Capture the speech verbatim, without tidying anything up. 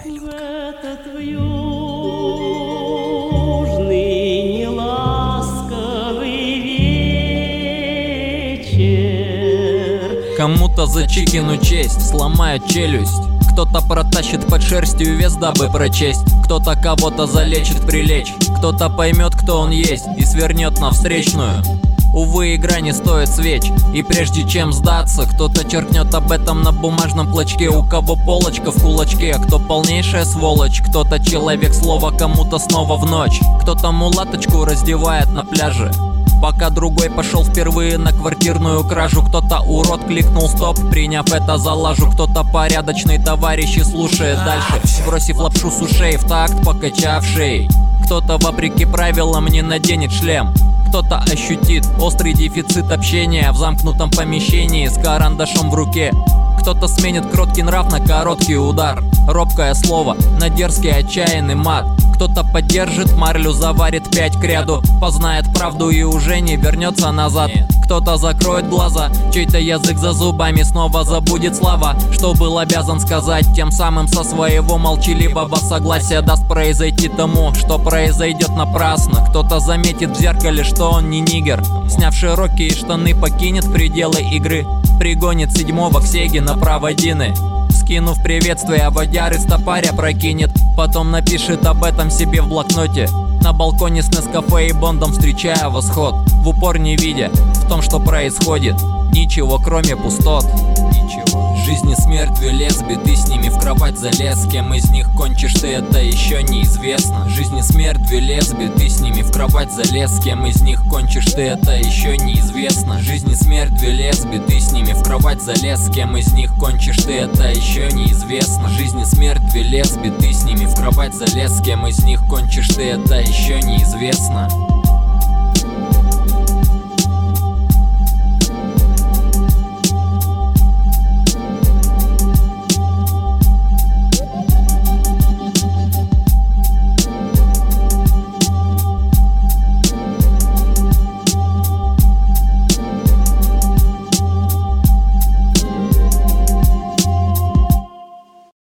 Айлюнка. Этот южный неласковый вечер. Кому-то за чикину честь сломают челюсть, кто-то протащит под шерстью вес, дабы прочесть, кто-то кого-то залечит прилечь, кто-то поймет, кто он есть, и свернет на встречную. Увы, игра не стоит свеч, и прежде чем сдаться, кто-то черкнет об этом на бумажном клочке. У кого полочка в кулачке, кто полнейшая сволочь, кто-то человек слова, кому-то снова в ночь, кто-то мулаточку раздевает на пляже, пока другой пошел впервые на квартирную кражу. Кто-то урод кликнул стоп, приняв это за лажу. Кто-то порядочный товарищ и слушает дальше, бросив лапшу с ушей в такт покачавший. Кто-то вопреки правилам не наденет шлем, кто-то ощутит острый дефицит общения в замкнутом помещении с карандашом в руке. Кто-то сменит кроткий нрав на короткий удар, робкое слово на дерзкий отчаянный мат. Кто-то поддержит марлю, заварит пять к ряду, познает правду и уже не вернется назад. Кто-то закроет глаза, чей-то язык за зубами снова забудет слова, что был обязан сказать, тем самым со своего молчаливого согласия даст произойти тому, что произойдет напрасно. Кто-то заметит в зеркале, что он не нигер, сняв широкие штаны, покинет пределы игры, пригонит седьмого к Сеге на проводины, скинув приветствие, водяры стопаря прокинет, потом напишет об этом себе в блокноте, на балконе с Нескафе и Бондом встречая восход, в упор не видя в том, что происходит ничего, кроме пустот. Ничего. Жизнь и смерть, две лесби, ты с ними в кровать залез, с кем из них кончишь ты, это еще неизвестно. Жизнь и смерть, две лесби, ты с ними в кровать залез, с кем из них кончишь ты, это еще неизвестно. Жизнь и смерть, две лесби, ты с ними в кровать залез, с кем из них кончишь ты, это еще неизвестно. Жизнь и смерть, две лесби, ты с ними в кровать залез, с кем из них кончишь ты, это еще неизвестно.